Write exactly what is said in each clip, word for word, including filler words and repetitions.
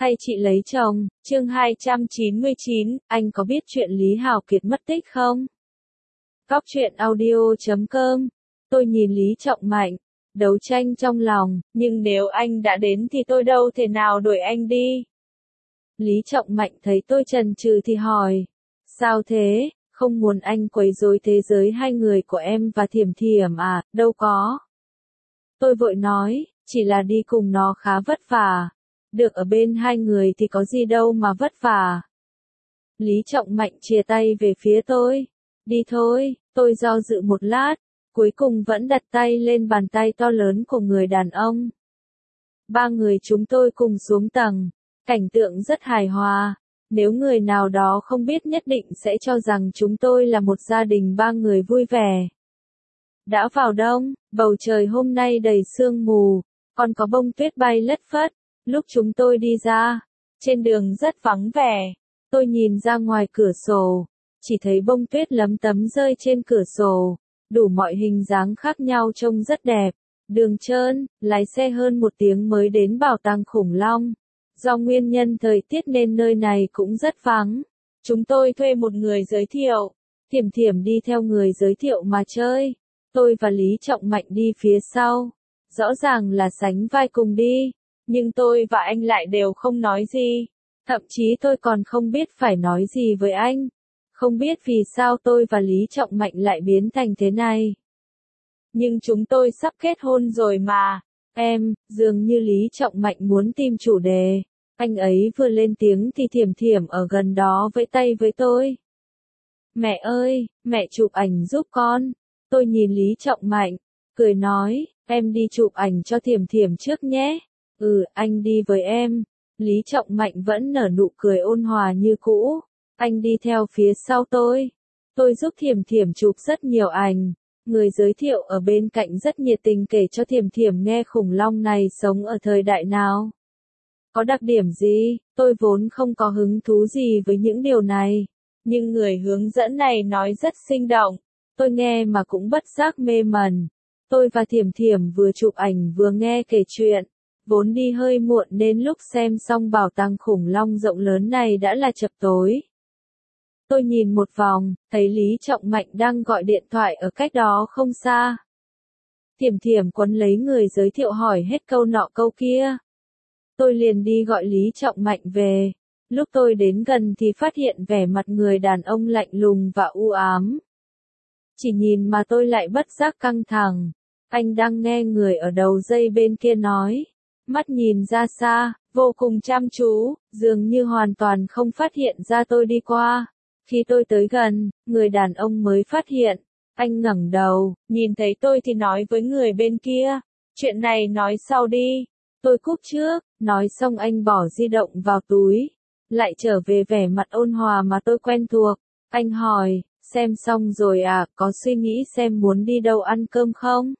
hay chị lấy chồng, chương hai trăm chín mươi chín, anh có biết chuyện Lý Hào Kiệt mất tích không? Góc truyện audio chấm com. Tôi nhìn Lý Trọng Mạnh, đấu tranh trong lòng, nhưng nếu anh đã đến thì tôi đâu thể nào đuổi anh đi. Lý Trọng Mạnh thấy tôi chần chừ thì hỏi, sao thế, không muốn anh quấy rối thế giới hai người của em và Thiểm Thiểm à, đâu có. Tôi vội nói, chỉ là đi cùng nó khá vất vả. Được ở bên hai người thì có gì đâu mà vất vả. Lý Trọng Mạnh chìa tay về phía tôi. Đi thôi, tôi do dự một lát, cuối cùng vẫn đặt tay lên bàn tay to lớn của người đàn ông. Ba người chúng tôi cùng xuống tầng, cảnh tượng rất hài hòa. Nếu người nào đó không biết nhất định sẽ cho rằng chúng tôi là một gia đình ba người vui vẻ. Đã vào đông, bầu trời hôm nay đầy sương mù, còn có bông tuyết bay lất phất. Lúc chúng tôi đi ra, trên đường rất vắng vẻ. Tôi nhìn ra ngoài cửa sổ, chỉ thấy bông tuyết lấm tấm rơi trên cửa sổ, đủ mọi hình dáng khác nhau trông rất đẹp. Đường trơn, lái xe hơn một tiếng mới đến bảo tàng khủng long. Do nguyên nhân thời tiết nên nơi này cũng rất vắng. Chúng tôi thuê một người giới thiệu, Thiểm Thiểm đi theo người giới thiệu mà chơi. Tôi và Lý Trọng Mạnh đi phía sau. Rõ ràng là sánh vai cùng đi, nhưng tôi và anh lại đều không nói gì. Thậm chí tôi còn không biết phải nói gì với anh. Không biết vì sao tôi và Lý Trọng Mạnh lại biến thành thế này. Nhưng chúng tôi sắp kết hôn rồi mà. Em, dường như Lý Trọng Mạnh muốn tìm chủ đề. Anh ấy vừa lên tiếng thì Thiểm Thiểm ở gần đó vẫy tay với tôi. Mẹ ơi, mẹ chụp ảnh giúp con. Tôi nhìn Lý Trọng Mạnh, cười nói, em đi chụp ảnh cho Thiểm Thiểm trước nhé. Ừ, anh đi với em. Lý Trọng Mạnh vẫn nở nụ cười ôn hòa như cũ. Anh đi theo phía sau tôi. Tôi giúp Thiểm Thiểm chụp rất nhiều ảnh. Người giới thiệu ở bên cạnh rất nhiệt tình kể cho Thiểm Thiểm nghe khủng long này sống ở thời đại nào. Có đặc điểm gì, tôi vốn không có hứng thú gì với những điều này. Nhưng người hướng dẫn này nói rất sinh động. Tôi nghe mà cũng bất giác mê mẩn. Tôi và Thiểm Thiểm vừa chụp ảnh vừa nghe kể chuyện. Vốn đi hơi muộn nên lúc xem xong bảo tàng khủng long rộng lớn này đã là chập tối. Tôi nhìn một vòng, thấy Lý Trọng Mạnh đang gọi điện thoại ở cách đó không xa. Thiểm Thiểm quấn lấy người giới thiệu hỏi hết câu nọ câu kia. Tôi liền đi gọi Lý Trọng Mạnh về. Lúc tôi đến gần thì phát hiện vẻ mặt người đàn ông lạnh lùng và u ám. Chỉ nhìn mà tôi lại bất giác căng thẳng. Anh đang nghe người ở đầu dây bên kia nói. Mắt nhìn ra xa, vô cùng chăm chú, dường như hoàn toàn không phát hiện ra tôi đi qua. Khi tôi tới gần, người đàn ông mới phát hiện. Anh ngẩng đầu, nhìn thấy tôi thì nói với người bên kia. Chuyện này nói sau đi. Tôi cúp trước, nói xong anh bỏ di động vào túi. Lại trở về vẻ mặt ôn hòa mà tôi quen thuộc. Anh hỏi, xem xong rồi à, có suy nghĩ xem muốn đi đâu ăn cơm không?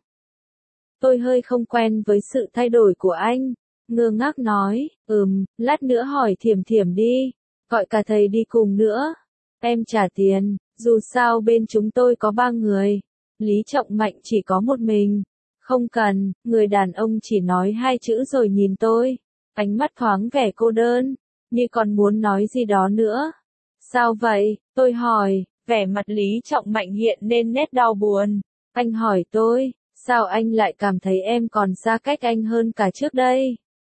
Tôi hơi không quen với sự thay đổi của anh. Ngơ ngác nói, ừm, lát nữa hỏi Thiểm Thiểm đi. Gọi cả thầy đi cùng nữa. Em trả tiền, dù sao bên chúng tôi có ba người. Lý Trọng Mạnh chỉ có một mình. Không cần, người đàn ông chỉ nói hai chữ rồi nhìn tôi. Ánh mắt thoáng vẻ cô đơn, như còn muốn nói gì đó nữa. Sao vậy? Tôi hỏi, vẻ mặt Lý Trọng Mạnh hiện nên nét đau buồn. Anh hỏi tôi, sao anh lại cảm thấy em còn xa cách anh hơn cả trước đây?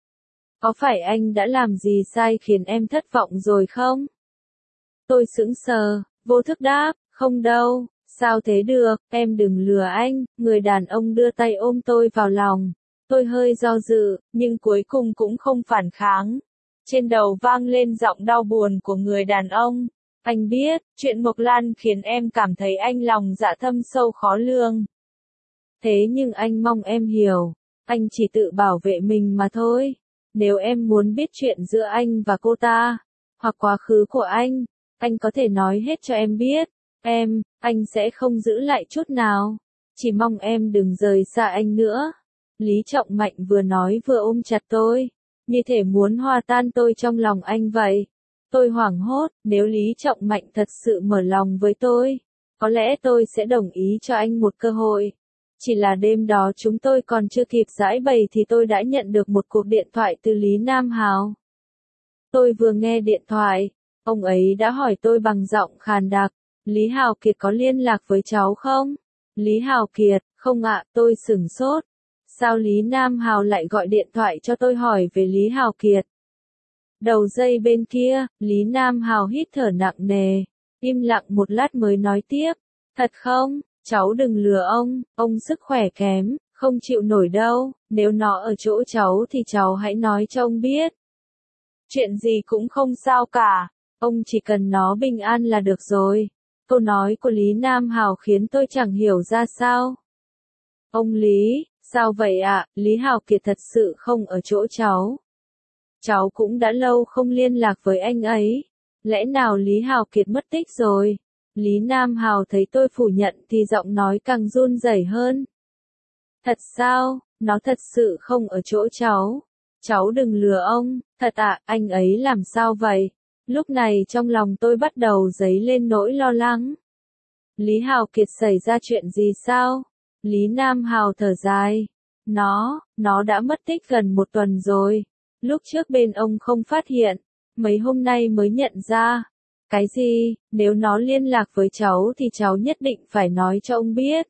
Có phải anh đã làm gì sai khiến em thất vọng rồi không? Tôi sững sờ, vô thức đáp, không đâu, sao thế được, em đừng lừa anh. Người đàn ông đưa tay ôm tôi vào lòng. Tôi hơi do dự, nhưng cuối cùng cũng không phản kháng. Trên đầu vang lên giọng đau buồn của người đàn ông. Anh biết, chuyện Mộc Lan khiến em cảm thấy anh lòng dạ thâm sâu khó lường. Thế nhưng anh mong em hiểu, anh chỉ tự bảo vệ mình mà thôi. Nếu em muốn biết chuyện giữa anh và cô ta, hoặc quá khứ của anh, anh có thể nói hết cho em biết. Em, anh sẽ không giữ lại chút nào. Chỉ mong em đừng rời xa anh nữa. Lý Trọng Mạnh vừa nói vừa ôm chặt tôi, như thể muốn hòa tan tôi trong lòng anh vậy. Tôi hoảng hốt, nếu Lý Trọng Mạnh thật sự mở lòng với tôi, có lẽ tôi sẽ đồng ý cho anh một cơ hội. Chỉ là đêm đó chúng tôi còn chưa kịp giãi bày thì tôi đã nhận được một cuộc điện thoại từ Lý Nam Hào. Tôi vừa nghe điện thoại, ông ấy đã hỏi tôi bằng giọng khàn đặc, Lý Hào Kiệt có liên lạc với cháu không? Lý Hào Kiệt, không ạ, tôi sửng sốt. Sao Lý Nam Hào lại gọi điện thoại cho tôi hỏi về Lý Hào Kiệt? Đầu dây bên kia, Lý Nam Hào hít thở nặng nề, im lặng một lát mới nói tiếp. Thật không, cháu đừng lừa ông, ông sức khỏe kém, không chịu nổi đâu, nếu nó ở chỗ cháu thì cháu hãy nói cho ông biết. Chuyện gì cũng không sao cả, ông chỉ cần nó bình an là được rồi. Câu nói của Lý Nam Hào khiến tôi chẳng hiểu ra sao. Ông Lý, sao vậy ạ, à? Lý Hào Kiệt thật sự không ở chỗ cháu. Cháu cũng đã lâu không liên lạc với anh ấy. Lẽ nào Lý Hào Kiệt mất tích rồi? Lý Nam Hào thấy tôi phủ nhận thì giọng nói càng run rẩy hơn. Thật sao, nó thật sự không ở chỗ cháu. Cháu đừng lừa ông, thật ạ, à, anh ấy làm sao vậy? Lúc này trong lòng tôi bắt đầu dấy lên nỗi lo lắng. Lý Hào Kiệt xảy ra chuyện gì sao? Lý Nam Hào thở dài. Nó, nó đã mất tích gần một tuần rồi. Lúc trước bên ông không phát hiện, mấy hôm nay mới nhận ra. Cái gì, nếu nó liên lạc với cháu thì cháu nhất định phải nói cho ông biết.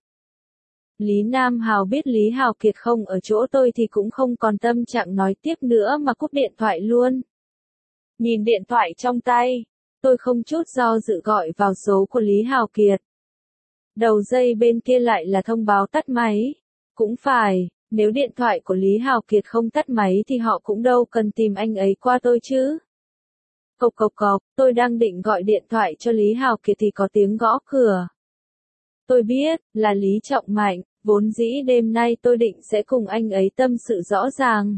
Lý Nam Hào biết Lý Hào Kiệt không ở chỗ tôi thì cũng không còn tâm trạng nói tiếp nữa mà cúp điện thoại luôn. Nhìn điện thoại trong tay, tôi không chút do dự gọi vào số của Lý Hào Kiệt. Đầu dây bên kia lại là thông báo tắt máy. Cũng phải, nếu điện thoại của Lý Hào Kiệt không tắt máy thì họ cũng đâu cần tìm anh ấy qua tôi chứ. Cộc cộc cộc, tôi đang định gọi điện thoại cho Lý Hào Kiệt thì có tiếng gõ cửa. Tôi biết, là Lý Trọng Mạnh, vốn dĩ đêm nay tôi định sẽ cùng anh ấy tâm sự rõ ràng.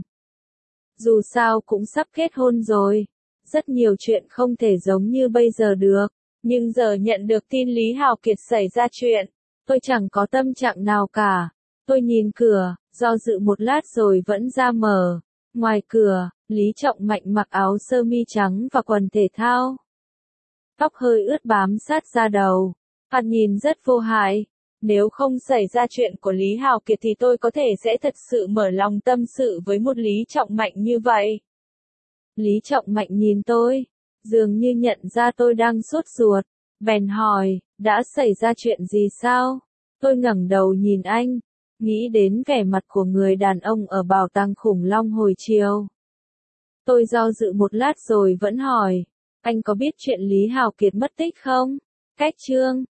Dù sao cũng sắp kết hôn rồi, rất nhiều chuyện không thể giống như bây giờ được, nhưng giờ nhận được tin Lý Hào Kiệt xảy ra chuyện, tôi chẳng có tâm trạng nào cả. Tôi nhìn cửa, do dự một lát rồi vẫn ra mở. Ngoài cửa, Lý Trọng Mạnh mặc áo sơ mi trắng và quần thể thao. Tóc hơi ướt bám sát da đầu, thoạt nhìn rất vô hại. Nếu không xảy ra chuyện của Lý Hào Kiệt thì tôi có thể sẽ thật sự mở lòng tâm sự với một Lý Trọng Mạnh như vậy. Lý Trọng Mạnh nhìn tôi, dường như nhận ra tôi đang sốt ruột, bèn hỏi, đã xảy ra chuyện gì sao? Tôi ngẩng đầu nhìn anh, nghĩ đến vẻ mặt của người đàn ông ở bảo tàng khủng long hồi chiều. Tôi do dự một lát rồi vẫn hỏi, anh có biết chuyện Lý Hào Kiệt mất tích không? Cách chương